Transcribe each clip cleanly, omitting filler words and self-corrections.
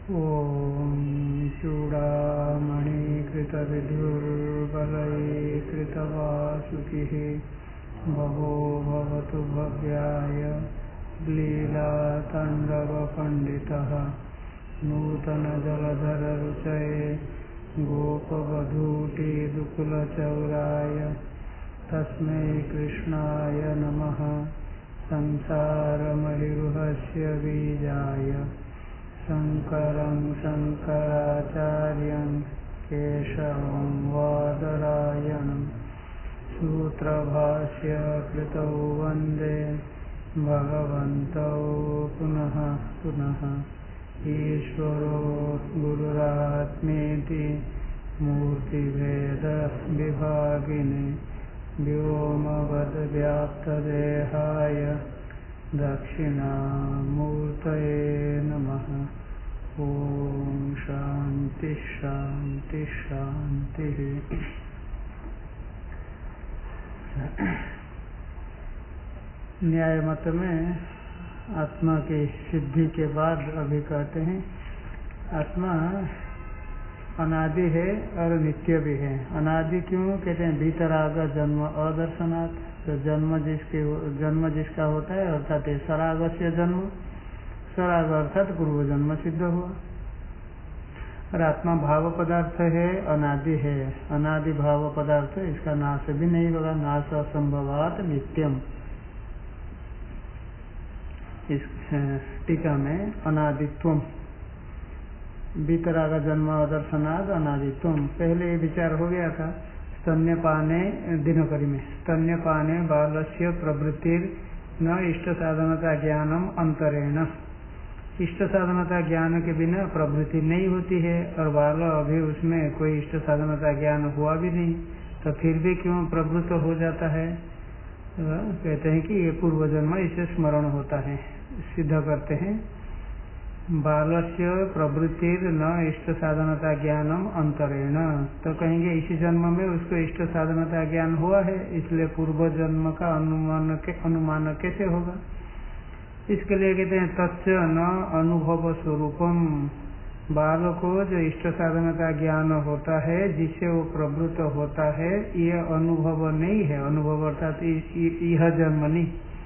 ॐ चूडामणिकृतविदुर्बलैकृतवासुकिः भवो भवतु भव्याय लीलाताण्डवपण्डितः नूतनजलधररुचये गोपवधूटिदुकुलचौराय तस्मै कृष्णाय नमः। संसारमहिरुहस्य बीजाय शङ्करं शङ्कराचार्यं केशवं वादरायणं सूत्रभाष्य कृतौ वन्दे भगवन्तौ पुनः पुनः। ईश्वरो गुरुरात्मेति मूर्तिभेदविभागिने व्योमवद्व्याप्तदेहाय दक्षिणामूर्तये नमः। ॐ शान्ति शान्ति शान्तिः। न्याय मत में आत्मा की सिद्धि के बाद अभी कहते हैं आत्मा अनादि है और नित्य भी है। अनादि क्यों कहते हैं? भीतराग जन्म अदर्शनात्, तो जन्म जिसका होता है अर्थात सराग से जन्म, सराग अर्थात पूर्व जन्म सिद्ध हुआ। और आत्मा भाव पदार्थ है, अनादि है। अनादि भाव पदार्थ इसका नाश भी नहीं होगा। नाश असंभवात नित्यम। इस टीका में अनादित्वम, भीतराग जन्म दर्शनाद अनादित्वम, पहले विचार हो गया था। स्तन्यपाने दिनकरी में स्तन्यपाने बालस्य प्रवृत्तिर न इष्ट साधनता ज्ञानम अंतरेण। इष्ट साधनता ज्ञान के बिना प्रवृत्ति नहीं होती है और बाल अभी उसमें कोई इष्ट साधनता ज्ञान हुआ भी नहीं, तो फिर भी क्यों प्रवृत्त हो जाता है? तो कहते हैं कि ये पूर्व जन्म इसे स्मरण होता है। सिद्ध करते हैं बालस्य प्रवृत्तिर न इष्ट साधनता ज्ञानम अंतरेण, तो कहेंगे इसी जन्म में उसको इष्ट साधनता ज्ञान हुआ है, इसलिए पूर्व जन्म का अनुमान कैसे होगा? इसके लिए कहते हैं तच्च न अनुभव स्वरूपम। बाल को जो इष्ट साधनता ज्ञान होता है, जिससे वो प्रवृत्त होता है, यह अनुभव नहीं है। अनुभव अर्थात यह जन्म नहीं,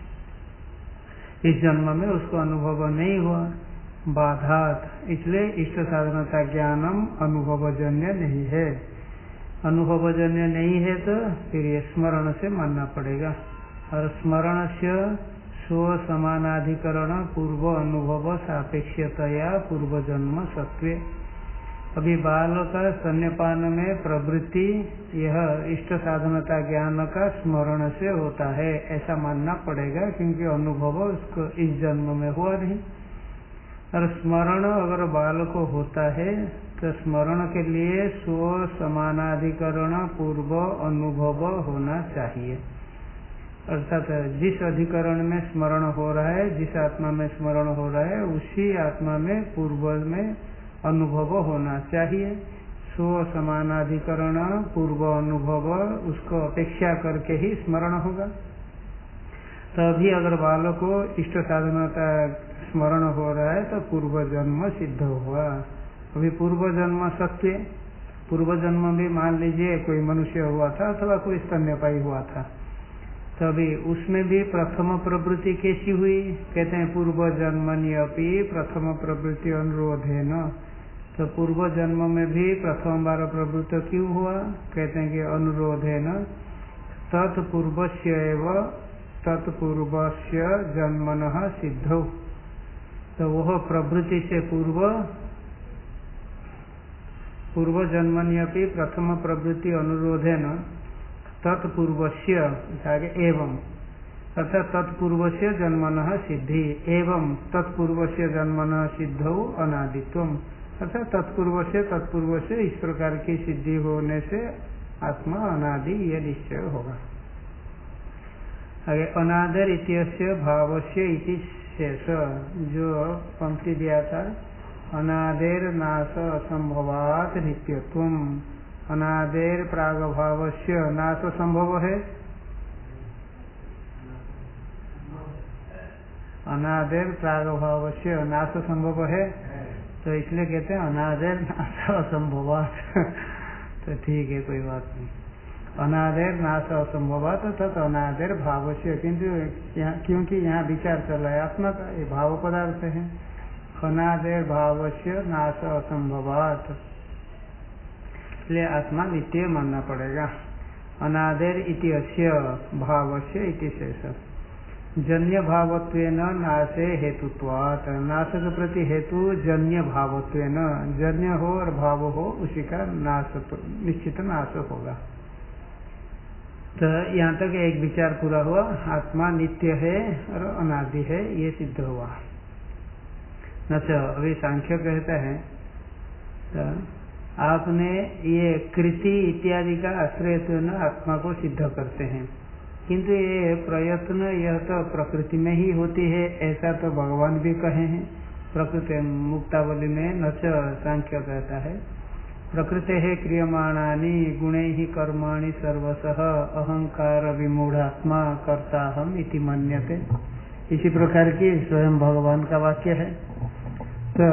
इस जन्म में उसको अनुभव नहीं हुआ। बाधात, इसलिए इष्ट साधनता ज्ञानम अनुभवजन्य नहीं है। अनुभवजन्य नहीं है तो फिर ये स्मरण से मानना पड़ेगा। और स्मरण से स्व समानाधिकरण पूर्व अनुभव सापेक्षतया पूर्व जन्म सत्वे। अभी बाल का स्तन्यपान में प्रवृत्ति यह इष्ट साधनता ज्ञान का स्मरण से होता है, ऐसा मानना पड़ेगा, क्योंकि अनुभव उसको इस जन्म में हुआ नहीं। और स्मरण अगर बाल को होता है तो स्मरण के लिए स्व समानाधिकरण पूर्व अनुभव होना चाहिए। अर्थात जिस अधिकरण में स्मरण हो रहा है, जिस आत्मा में स्मरण हो रहा है, उसी आत्मा में पूर्व में अनुभव होना चाहिए। स्व समानाधिकरण पूर्व अनुभव उसको अपेक्षा करके ही स्मरण होगा। तभी अगर बालों को इष्ट साधनता स्मरण हो रहा है तो पूर्व जन्म सिद्ध हुआ। अभी पूर्व जन्म सत्य, पूर्व जन्म भी मान लीजिए कोई मनुष्य हुआ था अथवा कोई स्तन्यपायी हुआ था, तभी उसमें भी प्रथम प्रवृत्ति कैसी हुई? कहते हैं पूर्व जन्मनि अपि प्रथम प्रवृत्ति अनुरोधेन। तो पूर्व जन्म में भी प्रथम बार प्रवृत्त क्यों हुआ? कहते हैं कि अनुरोधेन तत्पूर्वस्य जन्मनः सिद्धौ। तो वह प्रवृत्ति से पूर्व जन्मनि अपि प्रथम प्रवृत्ति अनुरोधेन तत्पूर्वस्य आगे एवं, अर्थात तत्पूर्वस्य जन्मनः सिद्धि एवं तत्पूर्वस्य जन्मनः सिद्धौ अनादित्वम। अर्थात तत्पूर्वस्य इस प्रकार की सिद्धि होने से आत्मा अनादि यह निश्चय होगा। आगे अनादर इत्यस्य भावस्य इति शेष, जो पंक्ति दिया था अनादेर नाश असंभवात नित्यत्वम। अनादेर प्रागभावस्य नाश संभव है, अनादेर प्रागभावस्य नाश संभव है, तो इसलिए कहते हैं अनादेर नाश असंभवात। तो ठीक है, कोई बात नहीं। अनादेर नाश असंभवात अर्थात अनादेर भाव से, किंतु क्योंकि यहाँ विचार चल रहा है आत्मा का, ये भाव पदार्थ है। अनादेर भाव से नाश असंभवात, इसलिए आत्मा नित्य मानना पड़ेगा। अनादेर इति अस्य भावस्य इति शेष। जन्य भावत्वेन नाशे हेतुत्वात्, नाश के प्रति हेतु जन्य भावत्वेन, जन्य हो और भाव हो उसी का नाश, निश्चित नाश होगा। तो यहाँ तक एक विचार पूरा हुआ, आत्मा नित्य है और अनादि है, ये सिद्ध हुआ। अच्छा, अभी सांख्य कहता है तो आपने ये कृति इत्यादि का आश्रयत्वेन आत्मा को सिद्ध करते हैं, किंतु ये प्रयत्न यह तो प्रकृति में ही होती है, ऐसा तो भगवान भी कहे हैं। प्रकृति मुक्तावली में नच सांख्य कहता है प्रकृते है क्रियमाणानि गुणैः कर्माणि सर्वशः अहंकार विमूढ़ात्मा कर्ताहम इति मन्यते। इसी प्रकार की स्वयं भगवान का वाक्य है। तो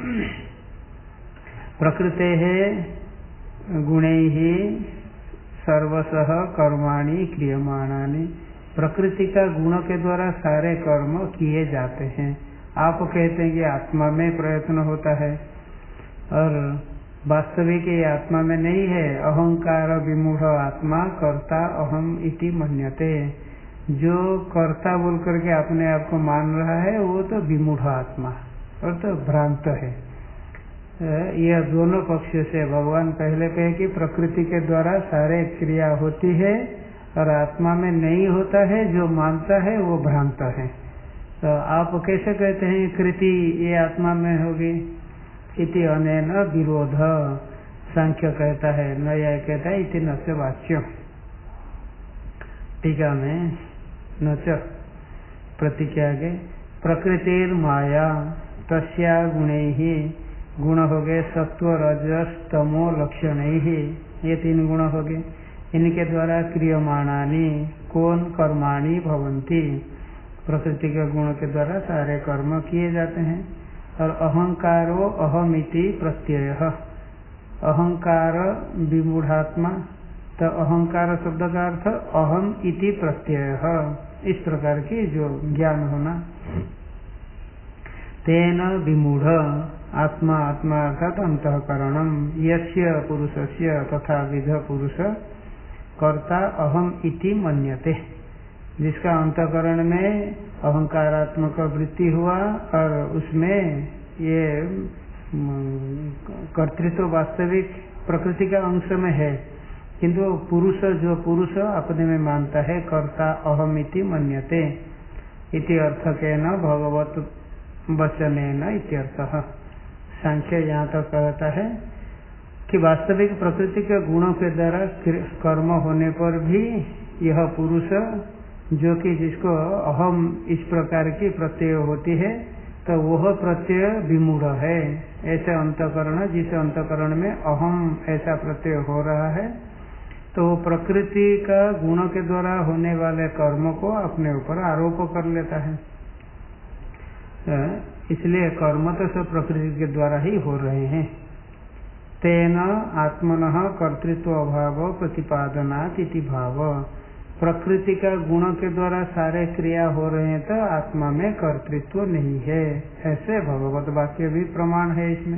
प्रकृते है गुणैः सर्वशः कर्माणि क्रियमाणानि, प्रकृति का गुण के द्वारा सारे कर्म किए जाते हैं। आप कहते हैं कि आत्मा में प्रयत्न होता है, और वास्तविक ये आत्मा में नहीं है। अहंकार विमूढ़ आत्मा कर्ता अहम इति मन्यते, जो कर्ता बोल करके अपने आप को मान रहा है वो तो विमूढ़ आत्मा और तो भ्रांत है। यह दोनों पक्ष से भगवान पहले कहे कि प्रकृति के द्वारा सारे क्रिया होती है और आत्मा में नहीं होता है, जो मानता है वो भ्रांत है। तो आप कैसे कहते हैं कृति ये आत्मा में होगी? इति अनेन विरोध, सांख्य कहता है, न्याय कहता है इति न से वाच्य। टीका में नच प्रतिज्ञा के प्रकृतिर माया तस्या गुणैः, गुण हो गए सत्व रजस तमो लक्षण ही, ये तीन गुण हो गए। इनके द्वारा क्रियमाणानि कौन कर्माणि भवन्ति, प्रकृति के गुण के द्वारा सारे कर्म किए जाते हैं। और अहंकारो अहमिति प्रत्यय, अहंकार विमूढ़ात्मा, तो अहंकार शब्द का अर्थ अहम इति प्रत्यय, इस प्रकार की जो ज्ञान होना। तेन विमूढ़ आत्मा, आत्मा अर्थात अंतःकरणम, यस्य पुरुषस्य तथा विध पुरुष कर्ता अहम इति मन्यते, जिसका अंतःकरण में अहंकारात्मक वृत्ति हुआ और उसमें ये कर्तृत्व वास्तविक प्रकृति का अंश में है, किंतु पुरुष जो पुरुष अपने में मानता है कर्ता अहम इति मन्यते इति अर्थकेन भगवत वचनेन इत्यर्थः। सांख्य यहाँ तक कहता है कि वास्तविक प्रकृति के गुणों के द्वारा कर्म होने पर भी यह पुरुष जो कि जिसको अहम इस प्रकार की प्रत्यय होती है, तो वह प्रत्यय विमूढ़ है। ऐसे अंतकरण, जिस अंतकरण में अहम ऐसा प्रत्यय हो रहा है, तो वो प्रकृति का गुण के द्वारा होने वाले कर्म को अपने ऊपर आरोप कर लेता है। इसलिए कर्म तो सब प्रकृति के द्वारा ही हो रहे हैं। तेन आत्मनः कर्तृत्व अभाव प्रतिपादनात् इति भाव, प्रकृति का गुण के द्वारा सारे क्रिया हो रहे हैं तो आत्मा में कर्तृत्व नहीं है, ऐसे भगवत वाक्य भी प्रमाण है इसमें।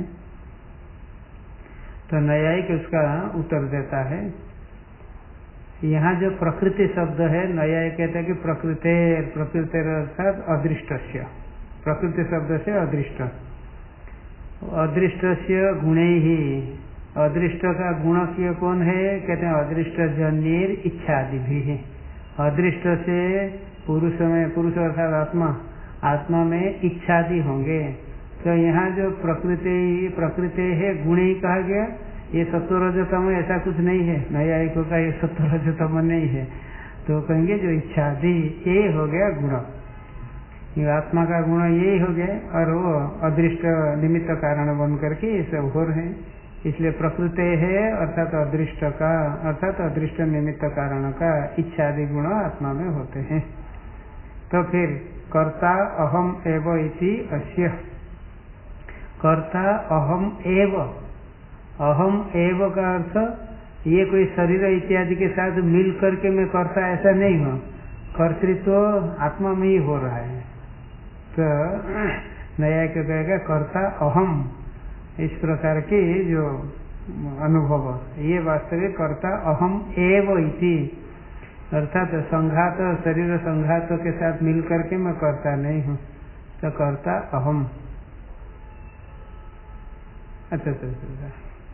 तो न्यायिक उसका उत्तर देता है। यहाँ जो प्रकृति शब्द है, न्यायिक कहता है कि प्रकृति अर्थात अदृष्टस्य, प्रकृति शब्द से अदृष्ट, अदृष्टस्य गुणे ही, अदृष्ट का गुण किया कौन है? कहते हैं अदृष्ट जन्यर इच्छादि भी है। अदृष्ट से पुरुष में, पुरुष अर्थात आत्मा, आत्मा में इच्छादि होंगे। तो यहाँ जो प्रकृति है गुण ही कहा गया, ये सत्वरजतम ऐसा कुछ नहीं है, न्यायिकों का ये सत्वरजतम नहीं है। तो कहेंगे जो इच्छादि ये हो गया गुण, ये आत्मा का गुण यही हो गया, और वो अदृष्ट निमित्त कारण बन करके ये सब हो रहे हैं। इसलिए प्रकृति है अर्थात अदृष्ट का, अर्थात अदृष्ट निमित्त कारण का इच्छादि गुण आत्मा में होते हैं। तो फिर कर्ता अहम एव इति अस्य, कर्ता अहम एव। अहम एव का अर्थ ये कोई शरीर इत्यादि के साथ मिल करके मैं कर्ता ऐसा नहीं हूँ, कर्तृत्व आत्मा में ही हो रहा है। तो नया क्या कहेगा कर्ता अहम, इस प्रकार की जो अनुभव ये वास्तविक कर्ता अहम एव इति, अर्थात संघात शरीर संघात के साथ मिल करके मैं कर्ता नहीं हूँ, तो कर्ता अहम। अच्छा अच्छा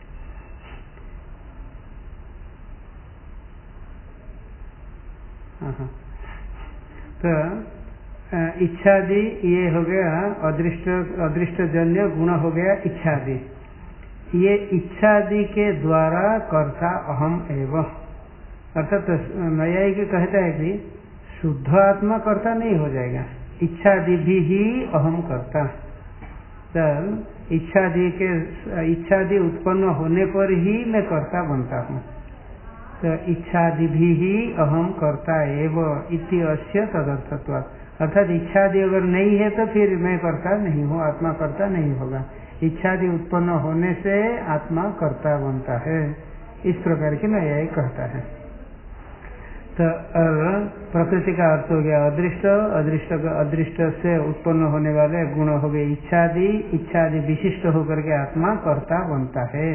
हाँ। तो इच्छादि ये हो गया अदृष्टजन्य गुण हो गया इच्छादि। ये इच्छादि के द्वारा कर्ता अहम एवं, अर्थात न्यायिक कहता है कि शुद्ध आत्मा कर्ता नहीं हो जाएगा, इच्छादि भी ही अहम कर्ता। तब इच्छादि उत्पन्न होने पर ही मैं कर्ता बनता हूँ। तो इच्छादि भी ही अहम कर्ता एवं इति अस्य तदर्थत्वात्, अर्थात इच्छादि अगर नहीं है तो फिर मैं कर्ता नहीं हूँ, आत्मा कर्ता नहीं होगा। इच्छादि उत्पन्न होने से आत्मा कर्ता बनता है, इस प्रकार की न्याय कहता है। तो प्रकृति का अर्थ हो गया अदृष्ट, अदृष्ट से उत्पन्न होने वाले गुण हो गए इच्छादि, इच्छादि विशिष्ट होकर के आत्मा कर्ता बनता है।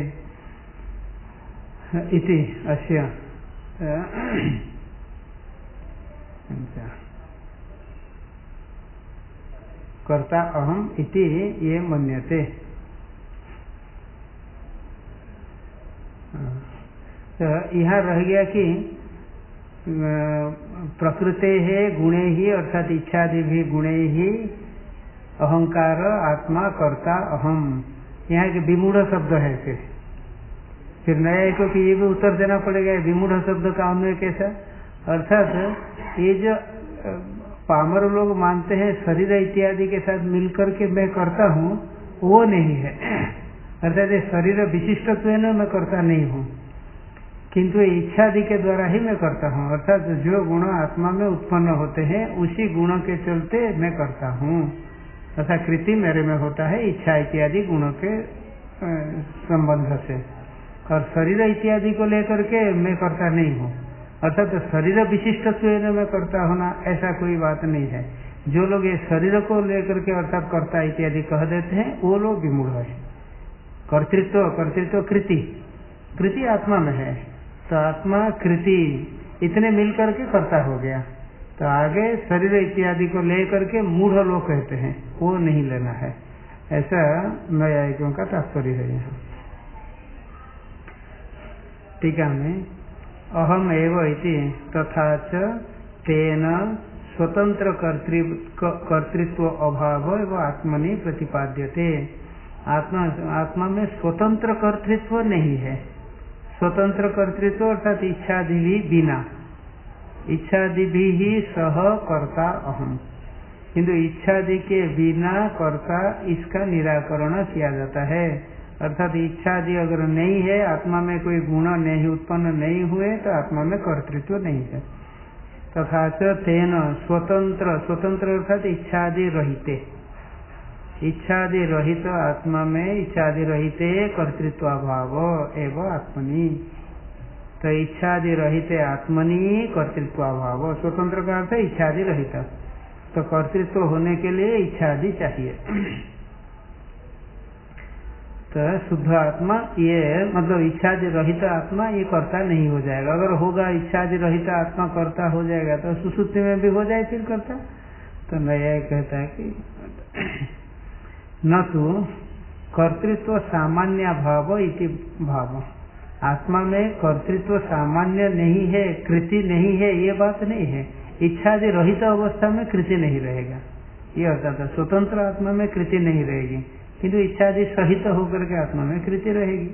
इति अस्य कर्ता अहम इति ये मन्यते। तो यहाँ रह गया कि प्रकृते है गुणे ही, अर्थात इच्छादि भी गुणे ही अहंकार आत्मा कर्ता अहम। यहाँ के विमूढ़ शब्द है, फिर नया को कि ये भी उत्तर देना पड़ेगा विमूढ़ शब्द का अन्वय कैसा। अर्थात ये जो पामर लोग मानते हैं शरीर इत्यादि के साथ मिलकर के मैं करता हूँ, वो नहीं है। अर्थात शरीर विशिष्टत्व है, मैं करता नहीं हूँ, किंतु इच्छादि के द्वारा ही मैं करता हूँ। अर्थात जो गुण आत्मा में उत्पन्न होते हैं उसी गुणों के चलते मैं करता हूँ। अर्थात कृति मेरे में होता है इच्छा इत्यादि गुणों के संबंध से, और शरीर इत्यादि को लेकर के मैं करता नहीं हूँ। अर्थात शरीर विशिष्टत्व में करता होना ऐसा कोई बात नहीं है। जो लोग ये शरीर को लेकर के अर्थात कर्ता इत्यादि कह देते हैं वो लोग विमूढ़ है। कर्तृत्व कृति आत्मा में है, तो आत्मा कृति इतने मिलकर के कर्ता हो गया। तो आगे शरीर इत्यादि को लेकर के मूढ़ लोग कहते हैं, वो नहीं लेना है, ऐसा न्यायिकों का तात्पर्य है। यहाँ टीका में अहम एव इति तथा च तेन स्वतंत्र कर्तृत्व अभाव एवं आत्मनि प्रतिपाद्यते। आत्मा में स्वतंत्र कर्तृत्व नहीं है। स्वतंत्र कर्तृत्व अर्थात इच्छादि भी बिना, इच्छादि भी ही सह कर्ता अहम, किंतु इच्छादि के बिना कर्ता इसका निराकरण किया जाता है। अर्थात इच्छादि अगर नहीं है, आत्मा में कोई गुण नहीं उत्पन्न नहीं हुए, तो आत्मा में कर्तृत्व नहीं है। तथा च तेन स्वतंत्र अर्थात इच्छादि रहिते, इच्छादि रहित आत्मा में इच्छादि रहिते कर्तृत्वाभाव एवं आत्मनि। तो इच्छादि रहिते आत्मनि कर्तृत्वाभाव, स्वतंत्र का अर्थ इच्छादि रहित, तो कर्तृत्व होने के लिए इच्छादि चाहिए। तो शुद्ध आत्मा ये मतलब इच्छादि रहित आत्मा ये कर्ता नहीं हो जाएगा। अगर होगा इच्छादि रहित आत्मा कर्ता हो जाएगा तो सुसुप्ति में भी हो जाए फिर कर्ता। तो नया कहता है कि न तो कर्तृत्व सामान्य भाव इति भाव, आत्मा में कर्तृत्व सामान्य नहीं है, कृति नहीं है, ये बात नहीं है। इच्छादि रहित अवस्था में कृति नहीं रहेगा, ये अर्थात स्वतंत्र आत्मा में कृति नहीं रहेगी, किंतु इच्छादि सहित होकर के आत्मा में कृति रहेगी।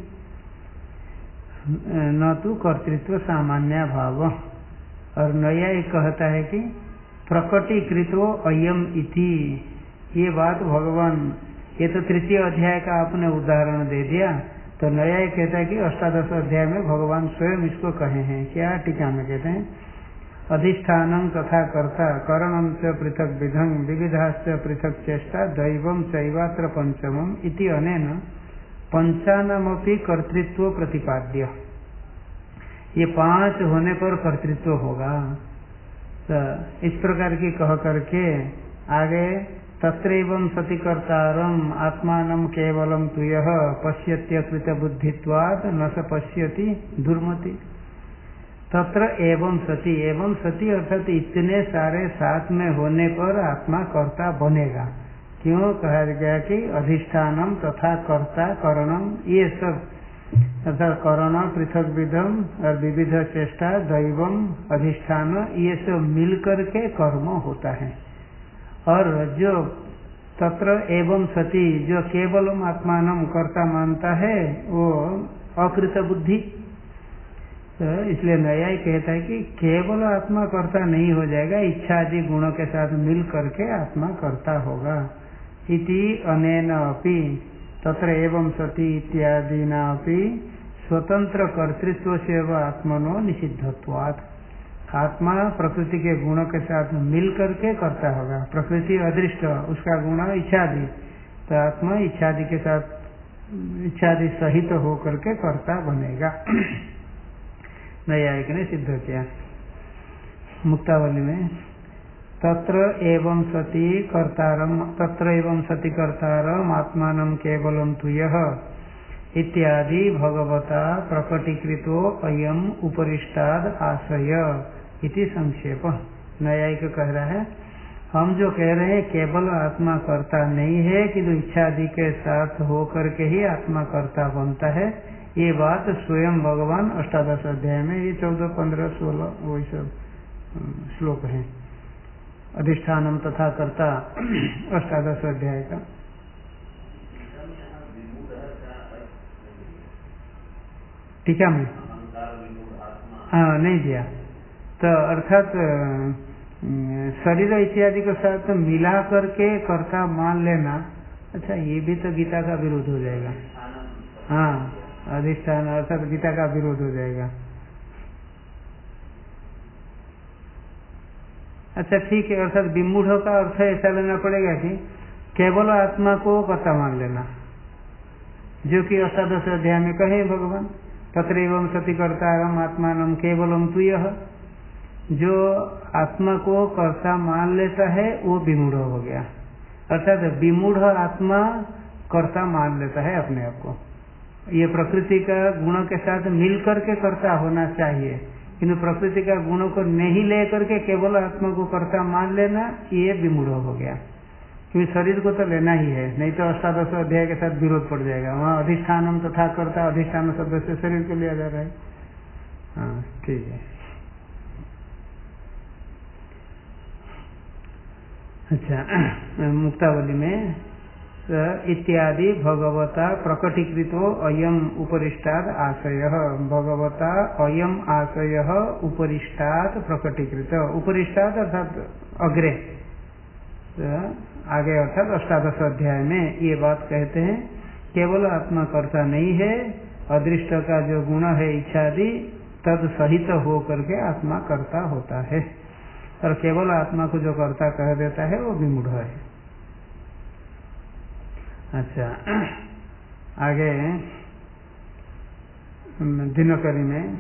न तो कर्तृत्व सामान्य भाव। और नया एक कहता है कि प्रकटीकृतो अयम इति, ये बात भगवान, ये तो तृतीय अध्याय का आपने उदाहरण दे दिया। तो नया एक कहता है कि अष्टादश अध्याय में भगवान स्वयं इसको कहे हैं। क्या टीका में कहते हैं अधिष्ठानं तथा कर्ता करणं च पृथक विधं विविधाश्च पृथक चेष्टा दैवं चैवात्र पंचमम् इति अनेन पंचानामपि कर्तृत्व प्रतिपाद्य। ये 5 होने पर कर्तृत्व होगा। तो इस प्रकार की कह करके आगे तत्रैवं सति कर्तारम् आत्मानं केवलं तु यः पश्यत्यकृत बुद्धित्वात् न स पश्यति दुर्मति। तत्र एवं सति अर्थात इतने सारे साथ में होने पर आत्मा कर्ता बनेगा। क्यों कहा गया कि अधिष्ठानम तथा कर्ता करणम, ये सब अर्थात करण पृथक विधम और विविध चेष्टा दैवम अधिष्ठान, ये सब मिलकर के कर्म होता है। और जो तत्र एवं सति जो केवलम आत्मानम कर्ता मानता है वो अकृत बुद्धि। तो इसलिए न्याय कहता है कि केवल आत्मा कर्ता नहीं हो जाएगा, इच्छा आदि गुणों के साथ मिल करके आत्मा कर्ता होगा। इति अनेन अपि तत्र एवं सति इत्यादिना अपि स्वतंत्र कर्तृत्व से व आत्मनो निषिद्धत्वात्। आत्मा प्रकृति के गुणों के साथ मिल करके कर्ता होगा। प्रकृति अदृष्ट, उसका गुण इच्छादि, तो आत्मा इच्छादि के साथ इच्छादि सहित होकर के कर्ता बनेगा। न्यायिक ने सिद्ध किया मुक्तावली में तत्र एवं सति कर्तारम आत्मानं केवलं तु यः इत्यादि भगवता प्रकटीकृतो अयम उपरिष्टाद आशय इति संक्षेप। न्यायिक कह रहा है हम जो कह रहे हैं केवल आत्मा कर्ता नहीं है किंतु इच्छा आदि के साथ होकर के ही आत्मा कर्ता बनता है, ये बात स्वयं भगवान 18 अध्याय में, ये 14, 15, 16 वही सब श्लोक है। अधिष्ठानम तथा कर्ता 18 अध्याय का। टीका में हाँ नहीं दिया। तो अर्थात शरीर इत्यादि के साथ मिला करके कर्ता मान लेना, अच्छा ये भी तो गीता का विरोध हो जाएगा। हाँ अधिष्ठान अर्थात गीता का विरोध हो जाएगा। अच्छा ठीक है, अर्थात विमूढ़ का अर्थ ऐसा लेना पड़ेगा कि केवल आत्मा को कर्ता मान लेना, जो कि 18 अध्याय में कहे भगवान तत्रैवं सति कर्तारम आत्मानं केवलम तु यः। जो आत्मा को कर्ता मान लेता है वो विमूढ़ हो गया, अर्थात विमूढ़ आत्मा कर्ता मान लेता है अपने आप को। ये प्रकृति का गुणों के साथ मिलकर के कर्ता होना चाहिए, किंतु प्रकृति का गुणों को नहीं लेकर के केवल आत्मा को कर्ता मान लेना ये विमूढ़ हो गया। क्योंकि शरीर को तो लेना ही है, नहीं तो 18 अध्याय के साथ विरोध पड़ जाएगा। वहाँ अधिष्ठानम तथा कर्ता, अधिष्ठान शब्द से शरीर को लिया जा रहा है। हाँ ठीक है। अच्छा मुक्तावली में इत्यादि भगवता प्रकटीकृतो अयम उपरिष्टाद आशयः, भगवता अयम आशयः उपरिष्टाद प्रकटीकृत। उपरिष्टाद अर्थात अग्रे, आगे अर्थात 18 अध्याय में ये बात कहते हैं केवल आत्मा कर्ता नहीं है, अदृष्ट का जो गुण है इच्छादि तद सहित हो करके आत्मा कर्ता होता है, और केवल आत्मा को जो कर्ता कह देता है वो विमूढ़ है। अच्छा आगे दिनकरी में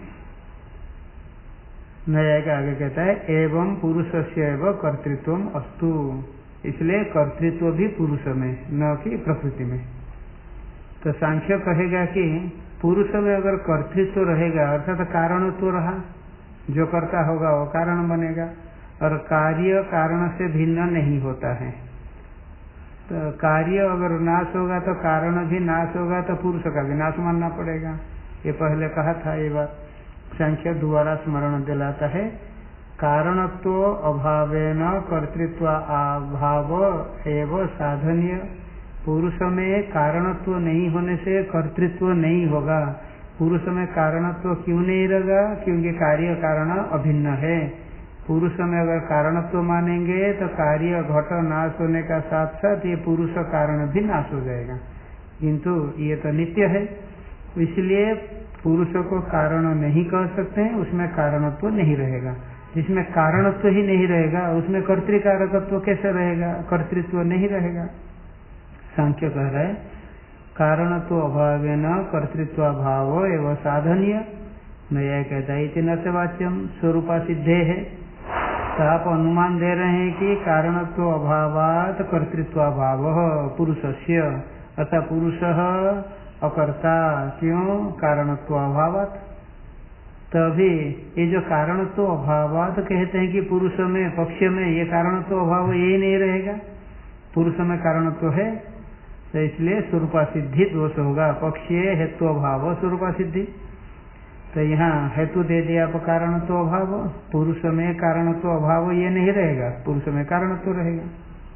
नया का आगे कहता है एवं पुरुषस्य एव कर्तृत्वम अस्तु, इसलिए कर्तृत्व भी पुरुष में न कि प्रकृति में। तो सांख्य कहेगा कि पुरुष में अगर कर्तृत्व रहेगा अर्थात कारणत्व रहा, जो कर्ता होगा वो कारण बनेगा, और कार्य कारण से भिन्न नहीं होता है। तो कार्य अगर नाश होगा तो कारण भी नाश होगा, तो पुरुष का भी नाश मानना पड़ेगा। ये पहले कहा था, ये बात सांख्य दोबारा स्मरण दिलाता है। कारणत्व अभावेन कर्तृत्व अभाव एवं साधनीय। पुरुष में कारणत्व नहीं होने से कर्तृत्व नहीं होगा। पुरुष में कारणत्व क्यों नहीं रहेगा? क्योंकि कार्य कारण अभिन्न है। पुरुष में अगर कारणत्व मानेंगे तो कार्य घट नाश होने का साथ साथ ये पुरुष कारण भी नाश हो जाएगा, किंतु ये तो नित्य है, इसलिए पुरुष को कारण नहीं कह सकते हैं, उसमें कारणत्व नहीं रहेगा। जिसमें कारणत्व ही नहीं रहेगा उसमें कर्तृकारकत्व कैसे रहेगा, कर्तृत्व नहीं रहेगा। सांख्य कह रहे कारणत्व अभाव न कर्तृत्वाभाव एवं साधनीय। नया कहता है इति न से वाच्यम स्वरूपा सिद्धे है। तो आप अनुमान दे रहे हैं कि कारणत्व अभावात कर्तृत्वाभाव पुरुषस्य, अतः पुरुष अकर्ता क्यों, कारणत्व अभावात। तभी ये जो कारणत्व अभावात कहते हैं कि पुरुष में पक्ष में ये कारणत्व अभाव ये नहीं रहेगा, पुरुष में कारणत्व है, तो इसलिए स्वरूपा सिद्धि दोष होगा। पक्षीय हेतु अभाव स्वरूपा सिद्धि, तो यहाँ हेतु दे दिया आप कारणत्व अभाव, पुरुष में कारणत्व अभाव ये नहीं रहेगा, पुरुष में कारणत्व रहेगा।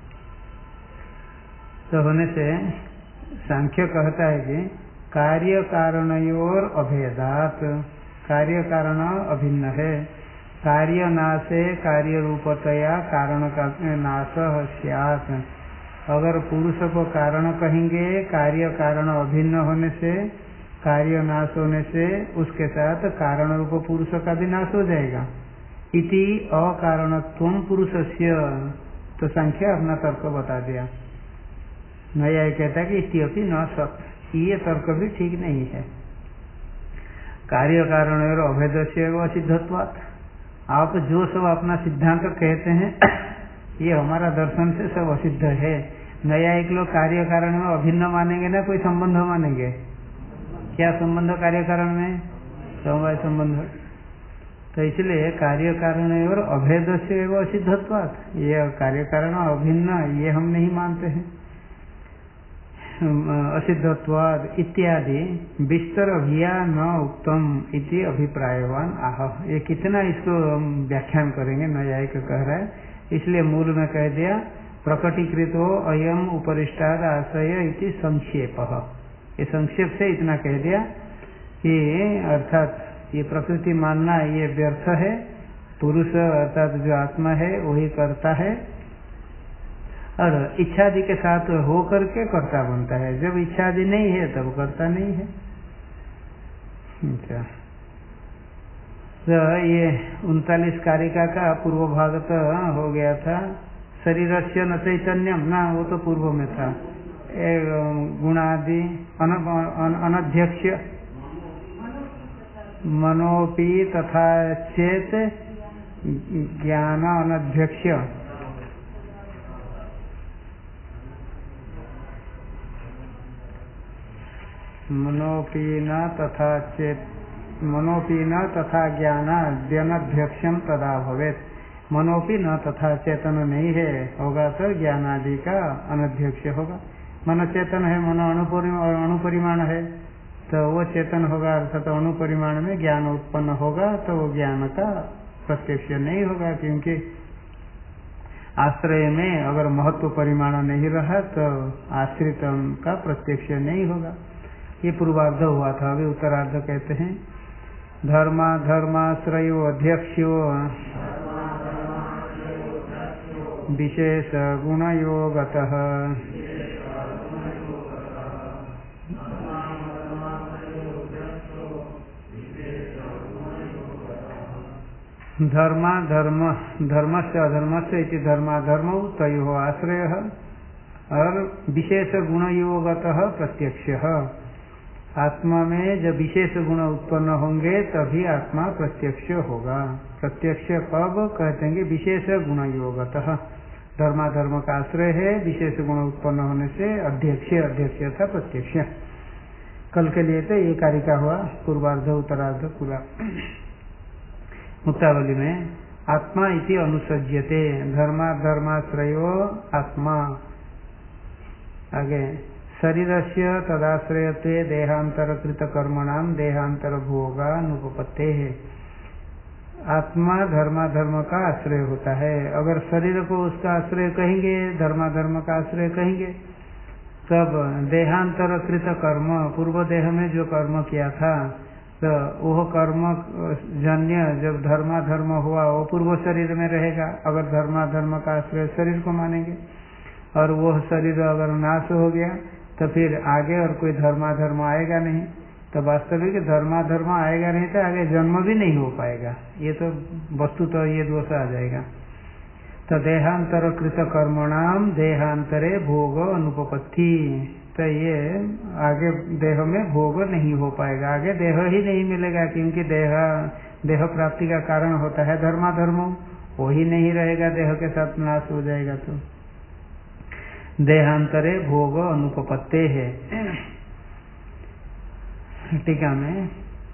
तो होने से सांख्य कहता है कि कार्य कारणयोर अभेदात, कार्य कारण अभिन्न है। कार्य नाशे कार्य रूपतया कारण का नाश स्यात्। अगर पुरुष को कारण कहेंगे कार्य कारण अभिन्न होने से, कार्य नाश होने से उसके साथ कारण रूप पुरुष का भी नाश हो जाएगा। इति अकारणत्वं पुरुषस्य, तो संख्या अपना तर्क बता दिया। नया ये कहता है कि इत्यपि न सत, ये तर्क भी ठीक नहीं है। कार्य कारण और अभेद से असिद्धत्वात्, आप जो सब अपना सिद्धांत कहते हैं ये हमारा दर्शन से सब असिद्ध है। नया एक लोग कार्य कारण में अभिन्न मानेंगे ना कोई संबंध मानेंगे, क्या संबंध कार्य कारण में, समवाय संबंध। तो इसलिए कार्य कारण और अभेद से एवं असिद्धत्वात्, ये कार्य कारण अभिन्न ये हम नहीं मानते हैं। असिद्धत्वाद इत्यादि विस्तर अभिया न उक्तम इति अभिप्रायवान आह। ये कितना इसको व्याख्यान करेंगे, न्यायिक कह रहा है, इसलिए मूल में कह दिया प्रकटीकृतो अयम उपरिष्टाद आशय इति संक्षेप। ये संक्षेप से इतना कह दिया कि अर्थात ये प्रकृति मानना ये व्यर्थ है, पुरुष अर्थात जो आत्मा है वही करता है और इच्छादि के साथ हो करके कर्ता बनता है। जब इच्छादि नहीं है तब कर्ता नहीं है। अच्छा, तो ये 39 कारिका का पूर्व भाग तो हो गया था। शरीरस्य न चैतन्यम, ना वो तो पूर्व में था। गुणादि अनध्यक्ष मनोपि तथा चेत ज्ञान अनध्यक्ष, मनोपि न तथा चेत, मनोपि न तथा ज्ञान अध्यक्षम तदा भवेत्। मनोपि न तथा चेतन नहीं है होगा तो ज्ञान आदि का अनध्यक्ष होगा। मन चेतन है, मन अणुपरिमाण है, तो वो चेतन होगा अर्थात अणुपरिमाण में ज्ञान उत्पन्न होगा, तो वो ज्ञान का प्रत्यक्ष नहीं होगा, क्योंकि आश्रय में अगर महत्व परिमाण नहीं रहा तो आश्रित का प्रत्यक्ष नहीं होगा। ये पूर्वार्ध हुआ था। अभी उत्तरार्ध कहते हैं धर्माश्रयो अध्यक्षो विशेष गुणयोगतः धर्मस्य अधर्मस्य इति धर्माधर्मौ तयोः आश्रयः और विशेष गुणयोगतः प्रत्यक्षः। आत्मा में जब विशेष गुण उत्पन्न होंगे तभी आत्मा प्रत्यक्ष होगा। प्रत्यक्ष कब कहते हैं? विशेष गुण योगतः। धर्माधर्म का आश्रय है, विशेष गुण उत्पन्न होने से अध्यक्ष था प्रत्यक्ष। कल के लिए तो ये कारिका हुआ, पूर्वार्ध उत्तरार्ध पूरा। मुक्तावली में आत्मा इति अनुसज्यते, धर्माश्रयो आत्मा। आगे शरीरस्य तदाश्रयत्वे देहांतरकृत कर्मणाम देहांतर भोगानुपपत्ते है। आत्मा धर्माधर्म का आश्रय होता है। अगर शरीर को उसका आश्रय कहेंगे, धर्माधर्म का आश्रय कहेंगे, तब देहांतरकृत कर्म, पूर्व देह में जो कर्म किया था तो वह कर्म जन्य जब धर्माधर्म हुआ वो पूर्व शरीर में रहेगा। अगर धर्माधर्म का आश्रय शरीर को मानेंगे और वह शरीर अगर नाश हो गया तो फिर आगे और कोई धर्माधर्म आएगा नहीं, तो वास्तविक धर्माधर्म आएगा नहीं तो आगे जन्म भी नहीं हो पाएगा। ये तो वस्तु तो ये दोष आ जाएगा। तो देहांतर कृत कर्मणाम देहांतरे भोग अनुपपत्ति, तो ये आगे देह में भोग नहीं हो पाएगा, आगे देह ही नहीं मिलेगा, क्योंकि देह प्राप्ति का कारण होता है धर्माधर्म, वो ही नहीं रहेगा, देह के साथ नाश हो जाएगा। तो देहांतरे भोग अनुपपत्ते है। टीका में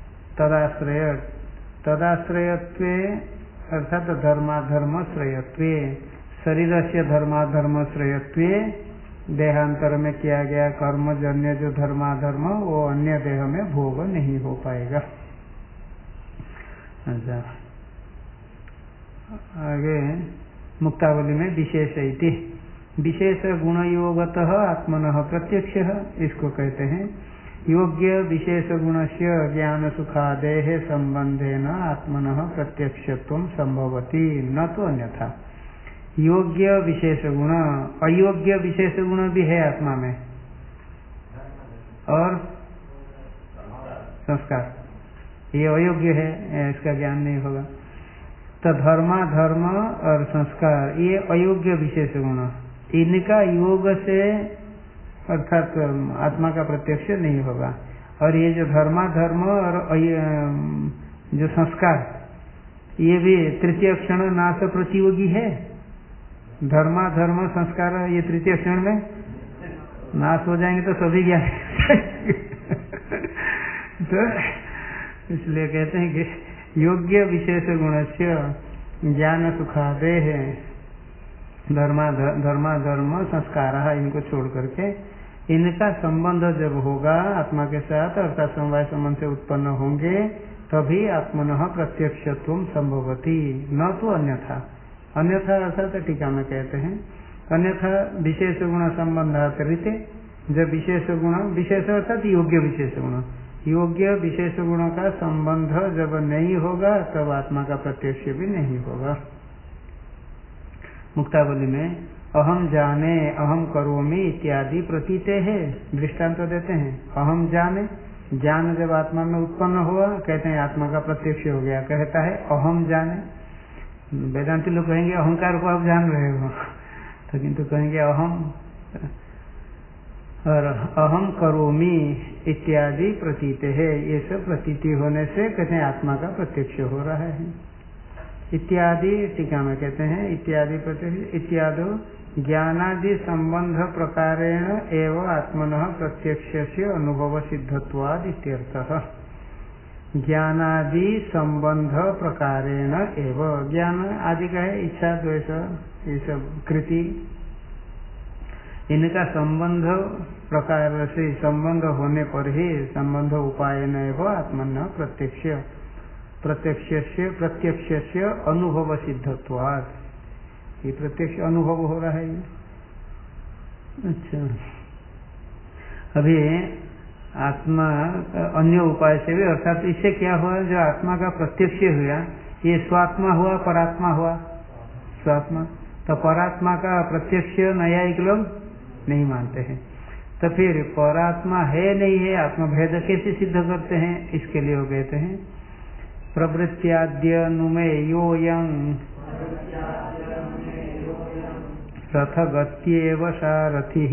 तदाश्रयत्वे अर्थात धर्माधर्म श्रेयत्वे, शरीर से धर्माधर्म श्रेयत्वे, देहांतर में किया गया कर्मजन्य जो धर्माधर्म वो अन्य देह में भोग नहीं हो पाएगा। अच्छा, आगे मुक्तावली में विशेष इति, विशेष गुणयोगतः आत्मनः प्रत्यक्ष, इसको कहते हैं योग्य विशेष गुणस्य ज्ञान सुखादेह संबंधेन आत्मनः प्रत्यक्षत्वं संभवति, न तो अन्यथा। योग्य विशेष गुण, अयोग्य विशेष गुण भी है आत्मा में, और संस्कार ये अयोग्य है, इसका ज्ञान नहीं होगा। तो धर्म और संस्कार ये अयोग्य विशेष गुण, इनका योग से अर्थात आत्मा का प्रत्यक्ष नहीं होगा। और ये जो धर्म और जो संस्कार ये भी तृतीय क्षण नाश प्रतियोगी है। धर्म संस्कार ये तृतीय क्षण में नाश हो जाएंगे तो सभी ज्ञान तो इसलिए कहते हैं कि योग्य विशेष गुणस्य ज्ञान सुखादे है, धर्म संस्कार, इनको छोड़ करके इनका संबंध जब होगा आत्मा के साथ अर्थात समवाय संबंध से उत्पन्न होंगे तभी आत्मनः प्रत्यक्षत्वं संभवति, न तो अन्यथा। अन्यथा अर्थात टीका में कहते हैं अन्यथा विशेष गुण संबंधात रीते, जब विशेष गुण, विशेष अर्थात योग्य विशेष गुण, योग्य विशेष गुणों का संबंध जब नहीं होगा तब आत्मा का प्रत्यक्ष भी नहीं होगा। मुक्तावली में अहम जाने अहम करोमि इत्यादि प्रतीते है, दृष्टांत तो देते हैं। अहम जाने, ज्ञान जब आत्मा में उत्पन्न हुआ कहते हैं आत्मा का प्रत्यक्ष हो गया, कहता है अहम जाने। वेदांती लोग कहेंगे अहंकार को आप जान रहे हो, तो किंतु कहेंगे अहम, और अहम करोमि इत्यादि प्रतीते है, ये सब प्रतीति होने से कहते हैं आत्मा का प्रत्यक्ष हो रहा है। इत्यादि टीका में कहते हैं इत्यादि प्रत्यक्ष, इत्यादि ज्ञानादि संबंध प्रकारेण एव आत्मनः प्रत्यक्षस्य अनुभव सिद्धत्वाद इत्यर्थः। ज्ञानादि संबंध प्रकारेण एव, ज्ञान आदि का है इच्छा द्वेष ये सब कृति, इनका संबंध प्रकार से संबंध होने पर ही संबंध उपायन एव आत्मनः प्रत्यक्ष अनुभव सिद्धत्वाद, ये प्रत्यक्ष अनुभव हो रहा है। अच्छा, अभी आत्मा अन्य उपाय से भी अर्थात इससे क्या हुआ, जो आत्मा का प्रत्यक्ष हुआ ये स्वात्मा हुआ परात्मा हुआ, स्वात्मा, तो परात्मा का प्रत्यक्ष न्यायिक लोग नहीं मानते हैं। तो फिर परात्मा है नहीं है, आत्मा भेद कैसे सिद्ध करते हैं, इसके लिए वो कहते हैं प्रवृत्त्याद्यनुमेयोऽयं रथगत्येव सारथिः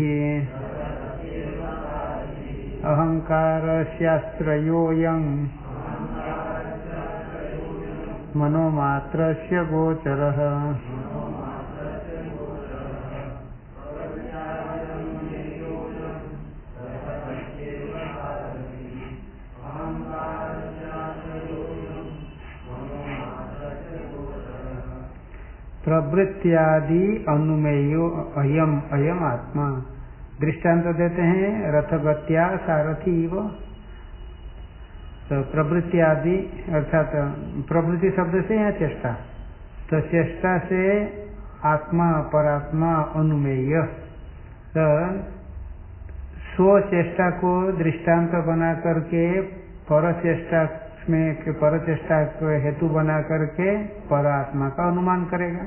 अहंकारस्याश्रयोऽयं मनोमात्रस्य गोचरः। प्रवृत्त्यादि अनुमेयो अयम अयम आत्मा, दृष्टांत देते हैं रथगत्या सारथी इव। तो प्रवृत्त्यादि अर्थात प्रवृत्ति शब्द से यहाँ चेष्टा, तो चेष्टा से आत्मा परात्मा अनुमेय, तो स्व चेष्टा को दृष्टांत बना करके पर चेष्टा में पर चेष्टा को हेतु बना करके परात्मा का अनुमान करेगा।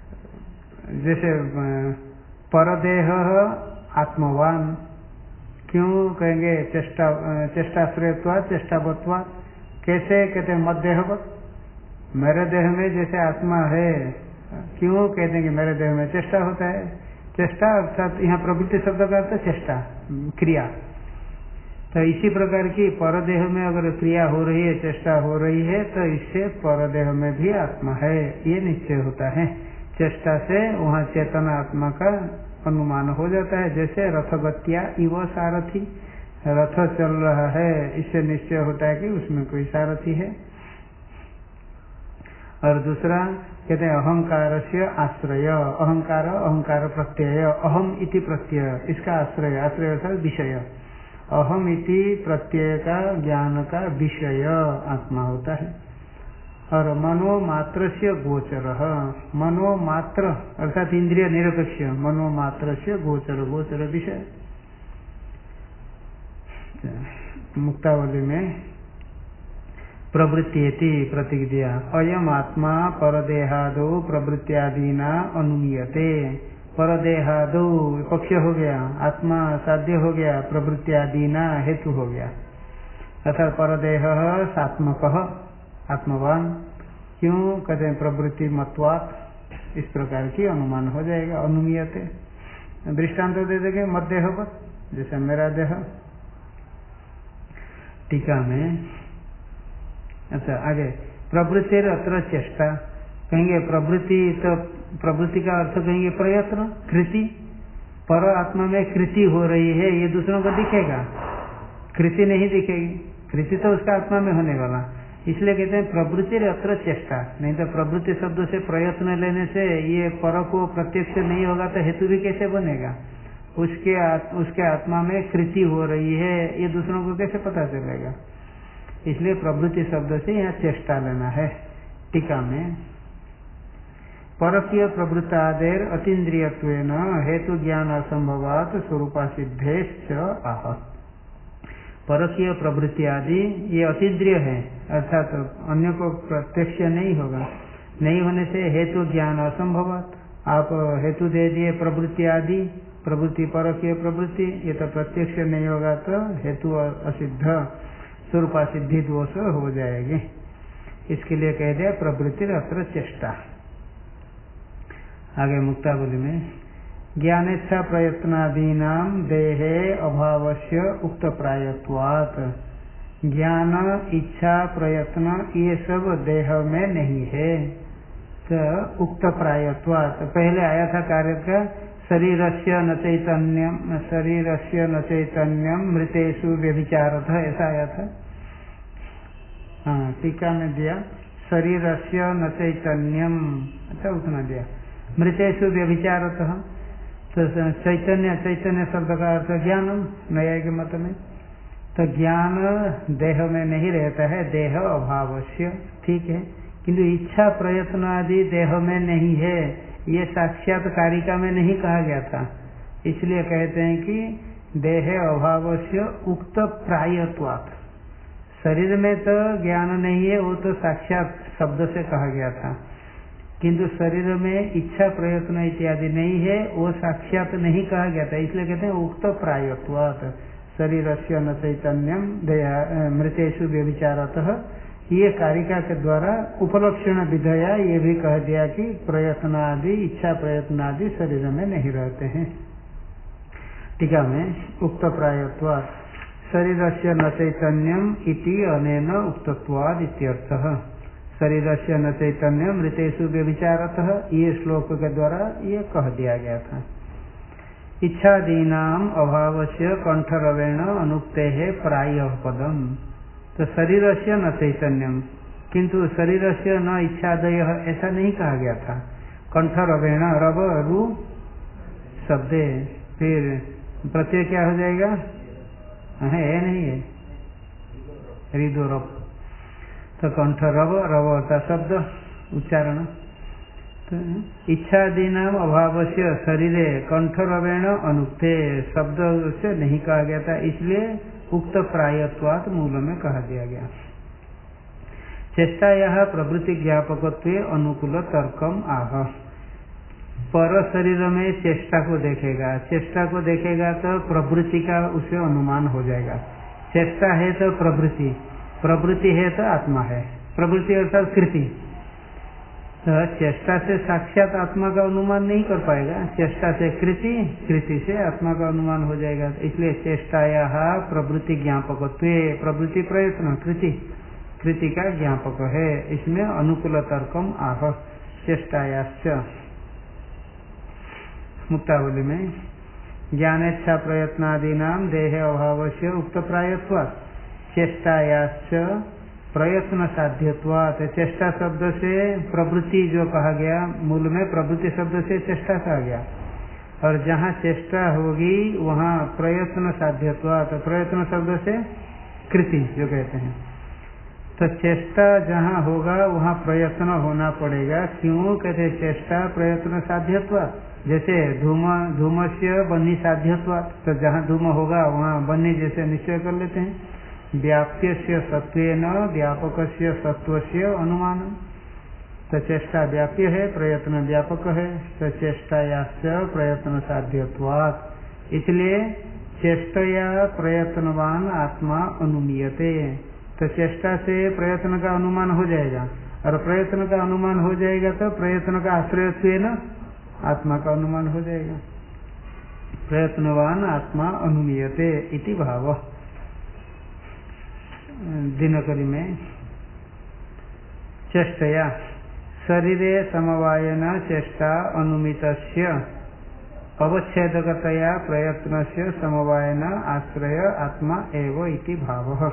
जैसे परदेह आत्मवान, क्यों कहेंगे चेष्टाश्रयत्वा चेष्टावत्वा, कैसे कहते हैं मध्यवत, मेरे देह में जैसे आत्मा है, क्यों कहते हैं कि मेरे देह में चेष्टा होता है। चेष्टा अर्थात यहाँ प्रवृत्ति शब्द का अर्थ चेष्टा क्रिया, तो इसी प्रकार की परदेह में अगर क्रिया हो रही है, चेष्टा हो रही है, तो इससे परदेह में भी आत्मा है ये निश्चय होता है। चेष्टा से वहाँ चेतन आत्मा का अनुमान हो जाता है। जैसे रथगत्या इव सारथी, रथ चल रहा है, इससे निश्चय होता है कि उसमें कोई सारथी है। और दूसरा कहते हैं अहंकार से आश्रय, अहंकार अहंकार प्रत्यय, अहम इति प्रत्यय, इसका आश्रय, आश्रय अर्थात विषय, अहम इति प्रत्यय का ज्ञान का विषय आत्मा होता है। और मनोमात्र से गोचर, मनोमात्र अर्थात इंद्रिय निरपेक्ष, मनोमात्र से गोचर, गोचर विषय। मुक्तावली में प्रवृत्ति प्रतीक दिया, अयम आत्मा परदेहादो प्रवृत्त्यादीना अनुमीयते, परदेहादो पक्ष हो गया, आत्मा साध्य हो गया, प्रवृत्त्यादीना हेतु हो गया, अर्थात परदेह सात्मक आत्मवान, क्यों कहते हैं प्रवृत्ति मत्वात्, इस प्रकार की अनुमान हो जाएगा। अनुमीयते दृष्टांत दे देंगे मध्यवत, जैसे मेरा देह। टीका में अच्छा आगे प्रवृत्ति अत्र चेष्टा, कहेंगे प्रवृत्ति, तो प्रवृत्ति का अर्थ कहेंगे प्रयत्न, कृति, पर आत्मा में कृति हो रही है, ये दूसरों को दिखेगा, कृति नहीं दिखेगी, कृति तो उसका आत्मा में होने वाला, इसलिए कहते हैं प्रवृत्ति अत्र चेष्टा। नहीं तो प्रवृत्ति शब्द से प्रयत्न लेने से ये पर को प्रत्यक्ष नहीं होगा तो हेतु भी कैसे बनेगा, उसके आत्मा में कृति हो रही है, ये दूसरों को कैसे पता चलेगा। इसलिए प्रवृत्ति शब्द से यहाँ चेष्टा लेना है। टीका में परकीय प्रवृत्तादेर अतीन्द्रियत्वेन हेतु ज्ञान असंभवात स्वरूपा सिद्धेश्च आह। परकीय प्रवृत्ति आदि ये अतीन्द्रिय है, अर्थात अन्य को प्रत्यक्ष नहीं होगा, नहीं होने से हेतु ज्ञान असंभवात। आप हेतु दे दिए प्रवृत्ति आदि, प्रवृत्ति परकीय प्रवृत्ति, ये तो प्रत्यक्ष नहीं होगा तो हेतु असिद्ध, स्वरूपा सिद्धि दोष हो जाएगी। इसके लिए कह दिया प्रवृत्ति अत्र चेष्टा। आगे मुक्तावली में ज्ञानेच्छा प्रयत्नादीनां देहे अभावस्य उक्त प्रायत्वात्, ज्ञान इच्छा प्रयत्न ये सब देह में नहीं है, तो उक्त प्रायत्वात् पहले आया था कार्य का शरीरस्य न चैतन्यम, शरीरस्य न चैतन्यम मृतेषु व्यभिचारथ, ऐसा आया था। हाँ टीका में दिया शरीरस्य न चैतन्यम, अच्छा उतना दिया, मृतेषु व्यभिचारथ, तो चैतन्य, चैतन्य शब्द का अर्थ ज्ञानम नया के मत में, तो ज्ञान देह में नहीं रहता है, देह अभावस्य, ठीक है, किंतु इच्छा प्रयत्न आदि देह में नहीं है, ये साक्षात कारिका में नहीं कहा गया था, इसलिए कहते हैं कि देह अभावस्य उक्त प्रायत्वात्। शरीर में तो ज्ञान नहीं है, वो तो साक्षात शब्द से कहा गया था, किंतु शरीर में इच्छा प्रयत्न इत्यादि नहीं है, वो साक्षात नहीं कहा गया था, इसलिए कहते हैं उक्त प्रायत्वात्। शरीरस्य न चैतन्यम मृतेषु व्यभिचारतः, ये कारिका के द्वारा उपलक्षण विधया ये भी कह दिया कि प्रयत्न आदि, इच्छा प्रयत्न आदि शरीर में नहीं रहते हैं। टीका में उक्त प्रायत्वात् शरीरस्य न चैतन्यम इति अनेन उक्तत्वाद इत्यर्थः। शरीरस्य न चैतन्यम मृतेषु व्यभिचारतः, ये श्लोक के द्वारा ये कह दिया गया था। इच्छादीनाम अभावस्य कंठरवेण अनुक्ते है प्रायः पदम, तो शरीरस्य न चैतन्यम, किंतु शरीरस्य न इच्छादय ऐसा नहीं कहा गया था। कंठरवेण रव रु शब्दे, फिर प्रत्यय क्या हो जाएगा, है नहीं है हृदोरव, तो कंठ रव, रव होता शब्द उच्चारण, तो इच्छादीनाम अभावस्य शरीरे कंठरवेण अनुक्ते शब्द से नहीं कहा गया था, इसलिए उक्त प्रायत्वात् मूल में कहा दिया गया। चेष्टायाः प्रवृत्ति ज्ञापकत्वे अनुकूल तर्कम आह। पर शरीर में चेष्टा को देखेगा, चेष्टा को देखेगा तो प्रवृत्ति का उसे अनुमान हो जाएगा। चेष्टा है तो प्रवृत्ति, प्रवृत्ति है तो आत्मा है, प्रवृत्ति अर्थात कृति। तो चेष्टा से साक्षात आत्मा का अनुमान नहीं कर पाएगा, चेष्टा से कृति, कृति से आत्मा का अनुमान हो जाएगा। इसलिए चेष्टाया प्रवृत्ति ज्ञापकत्व, प्रवृत्ति प्रयत्न कृति, कृति का ज्ञापक है। इसमें अनुकूल तर्कम आह चेष्टायाश्च। मुक्तावली में ज्ञानेच्छा प्रयत्नादीनां देह अभावस्य उक्त प्रायत्वात् चेष्टायाश्च प्रयत्न साध्यत्वात्। चेष्टा शब्द से प्रवृत्ति जो कहा गया, मूल में प्रवृत्ति शब्द से चेष्टा कहा गया, और जहाँ चेष्टा होगी वहाँ प्रयत्न साध्यत्वात्, प्रयत्न शब्द से कृति जो कहते हैं। तो चेष्टा जहाँ होगा वहाँ प्रयत्न होना पड़ेगा। क्यों कहते चेष्टा प्रयत्न साध्यत्वात्? जैसे धूम से बन्नी साध्यत्वात्, तो जहाँ धूम होगा वहाँ बन्नी जैसे निश्चय कर लेते हैं। व्याप्य से सत्वेन व्यापक से सत्व से अनुमान। तो चेष्टा व्याप्य है, प्रयत्न व्यापक है, तो चेष्टायाश्च प्रयत्न साध्यत्वात्। इसलिए चेष्टया प्रयत्नवान आत्मा अनुमीयते। तो चेष्टा से प्रयत्न का अनुमान हो जाएगा, और प्रयत्न का अनुमान हो जाएगा तो प्रयत्न का आश्रयत्वेन आत्मा का अनुमान हो जाएगा। प्रयत्नवान आत्मा अनुमीयते इति भाव। दिनकरी में चेष्टया शरीरे समवायन चेष्टा अनुमितस्य अवच्छेदकतया प्रयत्नस्य समवायन आश्रय आत्मा एव इति भावः।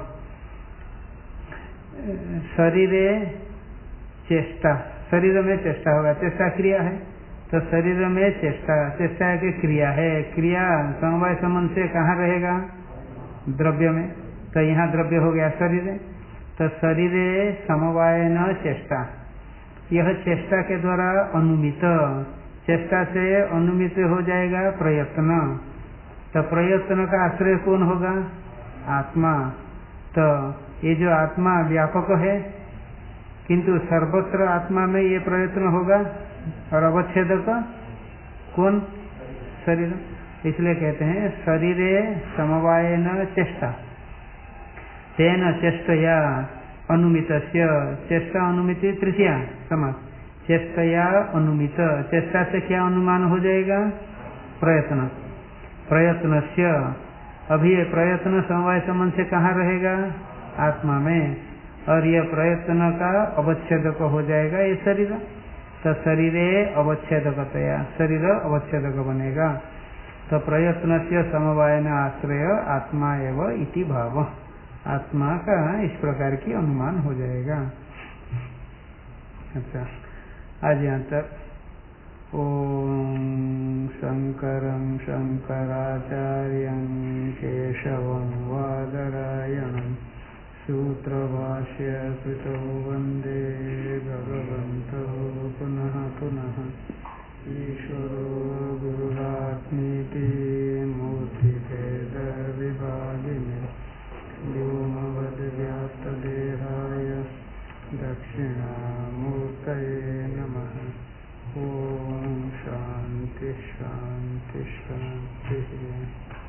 शरीरे चेष्टा, शरीर में चेष्टा होगा, चेष्टा क्रिया है, तो शरीर में चेष्टा, चेष्टा की क्रिया है। क्रिया समवाय संबंध से कहाँ रहेगा? द्रव्य में। तो यहाँ द्रव्य हो गया शरीर, तो शरीर समवायन चेष्टा, यह चेष्टा के द्वारा अनुमित, चेष्टा से अनुमित हो जाएगा प्रयत्न। तो प्रयत्न का आश्रय कौन होगा? आत्मा। तो ये जो आत्मा व्यापक है, किंतु सर्वत्र आत्मा में ये प्रयत्न होगा, और अवच्छेदक कौन? शरीर। इसलिए कहते हैं शरीरे समवायन चेष्टा, तेन चेष्टया अनुमितस्य, चेष्टा अनुमिति तृतीया समास, चेष्टया अनुमित, चेष्टा से क्या अनुमान हो जाएगा? प्रयत्न, प्रयत्नस्य। अभी ये प्रयत्न समवाय संबंध से कहाँ रहेगा? आत्मा में, और यह प्रयत्न का अवच्छेदक हो जाएगा ये शरीर। तो शरीरे अवच्छेदकतया, शरीर अवच्छेदक बनेगा। तो प्रयत्न से समवायन आश्रय आत्मा एव इति भाव, आत्मा का इस प्रकार की अनुमान हो जाएगा। अच्छा, आज यहाँ तक। ओम शंकरं शंकराचार्यं केशवं वादरायणं सूत्रभाष्य कृतौ वन्दे भगवन्तौ पुनः पुनः। ईश्वरो गुरुरात्मेति मूर्तिभेद विभागिने व्योमवद्व्याप्तदेहाय दक्षिणामूर्तये नमः। ओम शांति शांति शांति।